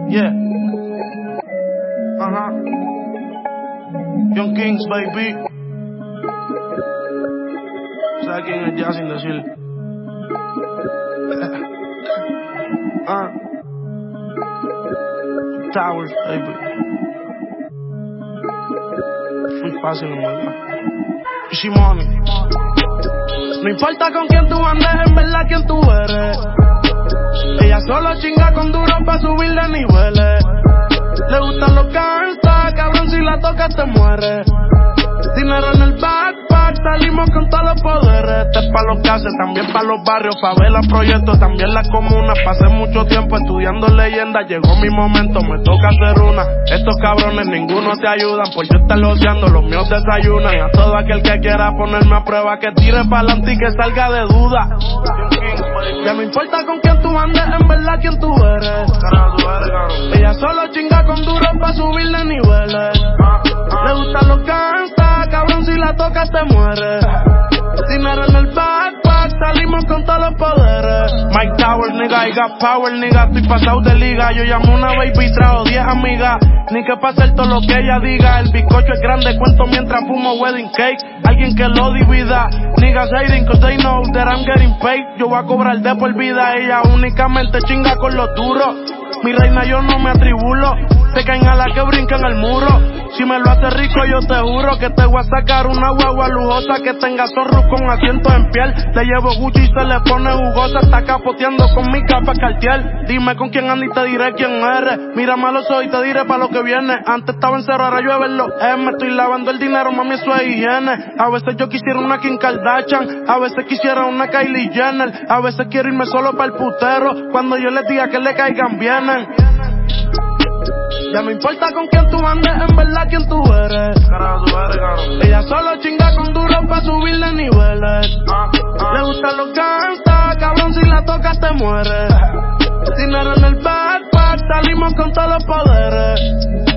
Yeah. Ajá. Young Kings, baby. ¿Sabes quién es ya sin decir? Towers, baby. Muy fácil, en verdad. Easy money. No importa con quién tú andes, en verdad quién tú eres. Ella solo chinga con duro pa' subir de niveles. Le gustan los gangsta, cabrón, si la tocas te mueres. Dinero en el backpack, salimos con todos los poderes. Este es pa' los gases, también pa' los barrios, favelas, proyectos, también las comunas. Pasé mucho tiempo estudiando leyendas, llegó mi momento, me toca hacer una. Estos cabrones ninguno te ayudan, por yo estar odiando, los míos desayunan. A todo aquel que quiera ponerme a prueba, que tire pa'lante y que salga de duda. Ya no importa con quién tú andes, en verdad quién tú eres. Ella solo chinga con duro pa' subir de niveles. Le gustan los gangsta, cabrón, si la tocas te mueres. Dinero en el backpack, salimos con todos los poderes. Mike Towers, nigga, I got power, nigga. Estoy pasado de liga, yo llamo una baby y trajo 10 amigas. Ni que pase el todo lo que ella diga. El bizcocho es grande, cuento mientras fumo wedding cake. Alguien que lo divida. Niggas hating cause they know that I'm getting paid. Yo voy a cobrar de por vida, ella únicamente chinga con los duros. Mi reina yo no me atribulo. Se caen a la que brincan el muro. Si me lo hace rico yo te juro que te voy a sacar una guagua lujosa que tenga zorros con asientos en piel. Le llevo Gucci y se le pone jugosa. Está capoteando con mis gafas Cartier. Dime con quién anda y te diré quién eres. Mírame a los ojos y te diré pa' lo que viene. Antes estaba en cero, ahora llueve en los M. Estoy lavando el dinero, mami, eso es higiene. A veces yo quisiera una Kim Kardashian, a veces quisiera una Kylie Jenner. A veces quiero irme solo para el putero. Cuando yo les diga que le caigan vienen. Ya no importa con quién tú andes, en verdad quién tú eres. Ella solo chinga con duro pa' subir de niveles. Le gustan los gangsta, cabrón, si la tocas te mueres. Dinero en el backpack, salimos con todos los poderes.